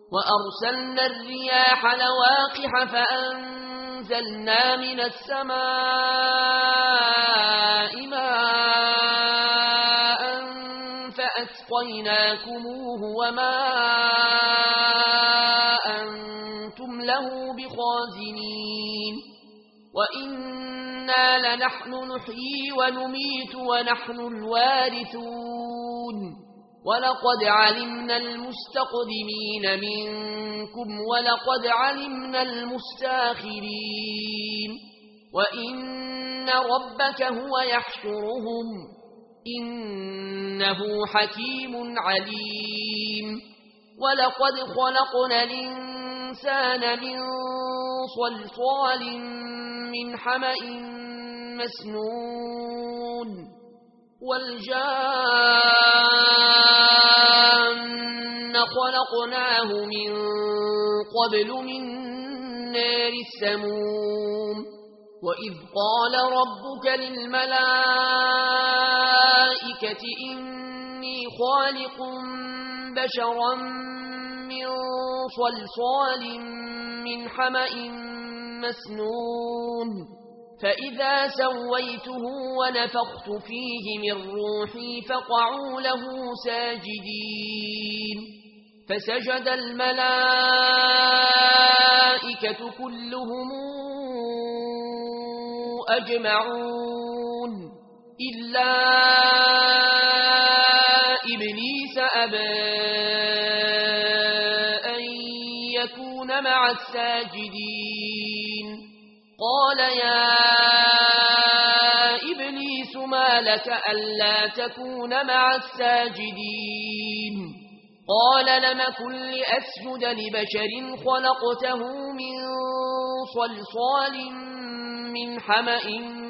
وأرسلنا الرياح لواقح فأنزلنا من السماء ماء فأسقيناكموه وما أنتم له بخازنين وإنا لنحن نحيي ونميت ونحن الوارثون ولقد علمنا المستقدمين منكم ولقد علمنا المستاخرين وإن ربك هو يحشرهم إنه حكيم عليم ولقد خلقنا الإنسان من صلصال من حمأ مسنون والجان خلقناه من قبل من نار السموم وإذ قال ربك للملائكة إني خالق بشرا من صلصال من حمأ مسنون فإذا سويته ونفخت فيه من روحي فقعوا له ساجدين فسجد الملائكة كلهم أجمعون إلا إبليس أبى أن يكون مع الساجدين قال يا إبليس ما لك ألا تكون مع الساجدين قال لم كن لأسجد لبشر خلقته من صلصال من حمأ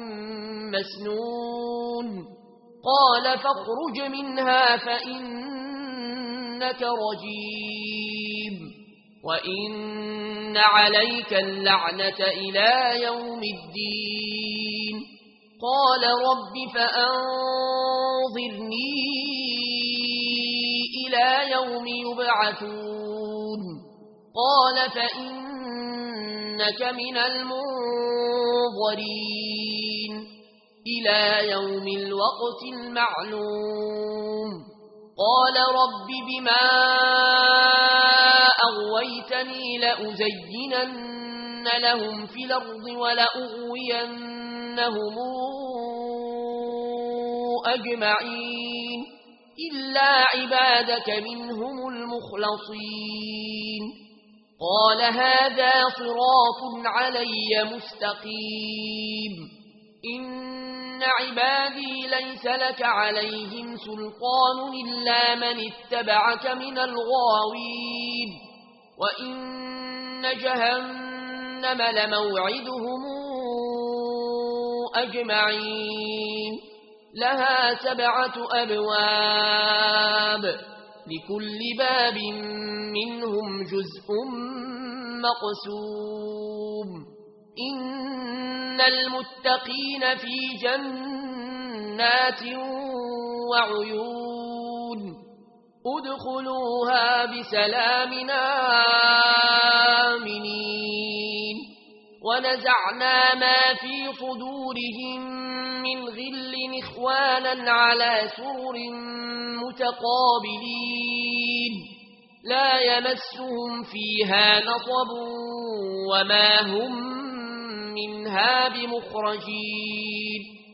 مسنون قال فاخرج منها فإنك رجيم وإن عليك اللعنة إلى يوم الدين قال رب فأنظرني إلى يوم يبعثون قال فإنك من المنظرين إلى يوم الوقت المعلوم قال رب بما أغويتني لأزينن لهم في الأرض ولأغوينهم أجمعين إلا عبادك منهم المخلصين قال هذا صراط علي مستقيم إن عبادي ليس لك عليهم سلطان إلا من اتبعك من الغاوين وإن جهنم لموعدهم أجمعين لها 7 أبواب لكل باب منهم جزء مقسوم إن المتقين في جنات وعيون ادخلوها بسلام آمنين ونزعنا ما في صدورهم من غل إخوانا على سرر متقابلين لا يمسهم فيها نصب وما هم منها بمخرجين